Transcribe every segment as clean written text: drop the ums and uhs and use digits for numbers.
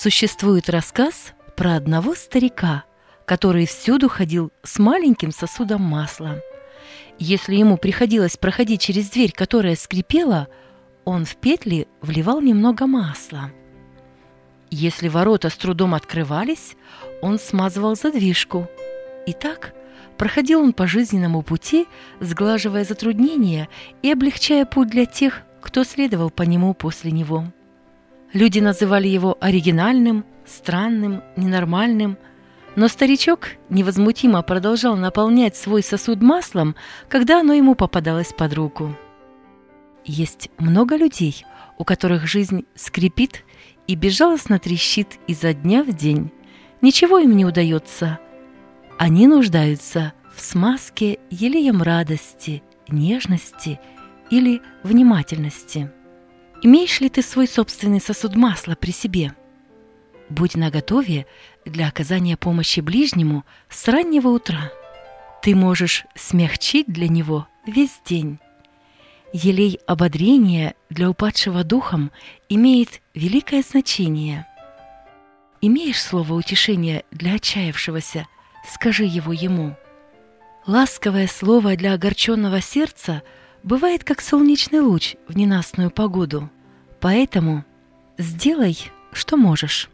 Существует рассказ про одного старика, который всюду ходил с маленьким сосудом масла. Если ему приходилось проходить через дверь, которая скрипела, он в петли вливал немного масла. Если ворота с трудом открывались, он смазывал задвижку. И так проходил он по жизненному пути, сглаживая затруднения и облегчая путь для тех, кто следовал по нему после него. Люди называли его оригинальным, странным, ненормальным, но старичок невозмутимо продолжал наполнять свой сосуд маслом, когда оно ему попадалось под руку. Есть много людей, у которых жизнь скрипит и безжалостно трещит изо дня в день. Ничего им не удается. Они нуждаются в смазке елеем радости, нежности или внимательности. Имеешь ли ты свой собственный сосуд масла при себе? Будь наготове для оказания помощи ближнему с раннего утра. Ты можешь смягчить для него весь день. Елей ободрения для упадшего духом имеет великое значение. Имеешь слово утешения для отчаявшегося, скажи его ему. Ласковое слово для огорченного сердца бывает как солнечный луч в ненастную погоду. Поэтому сделай, что можешь.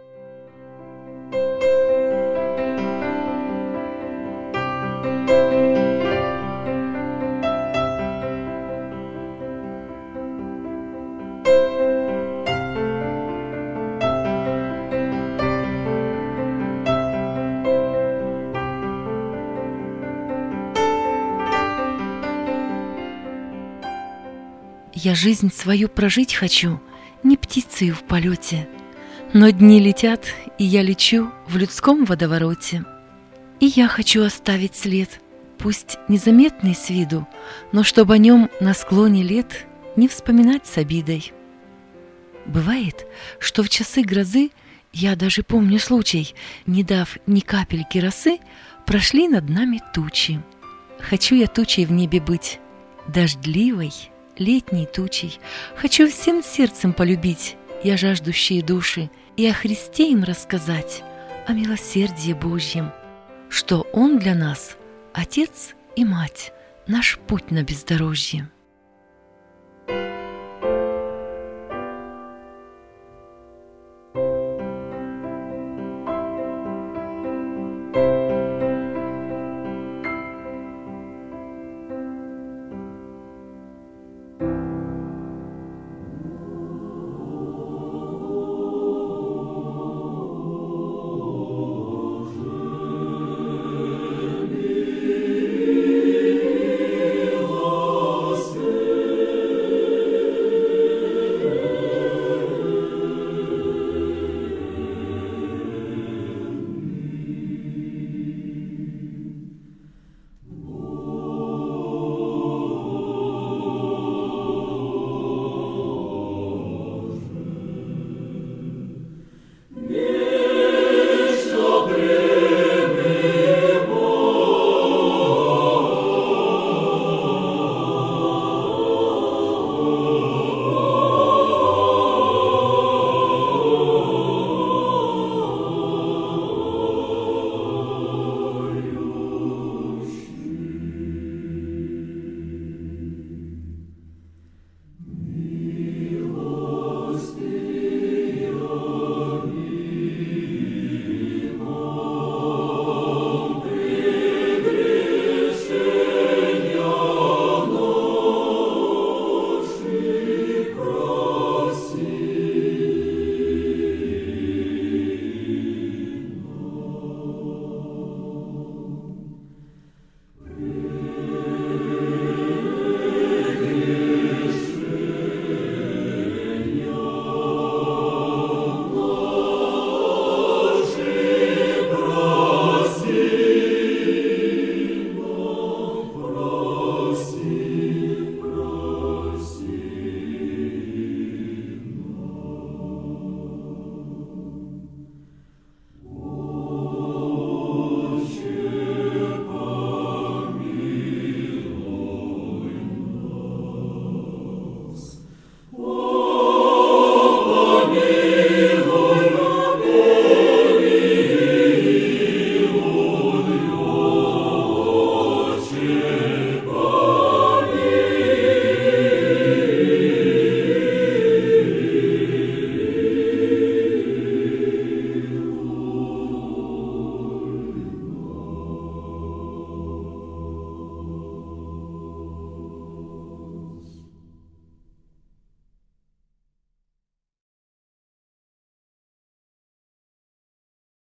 Я жизнь свою прожить хочу, не птицею в полете, но дни летят, и я лечу в людском водовороте. И я хочу оставить след, пусть незаметный с виду, но чтобы о нем на склоне лет не вспоминать с обидой. Бывает, что в часы грозы, я даже помню случай, не дав ни капельки росы, прошли над нами тучи. Хочу я тучей в небе быть, дождливой, летней тучей. Хочу всем сердцем полюбить я жаждущие души и о Христе им рассказать, о милосердии Божьем, что Он для нас Отец и Мать, наш путь на бездорожье.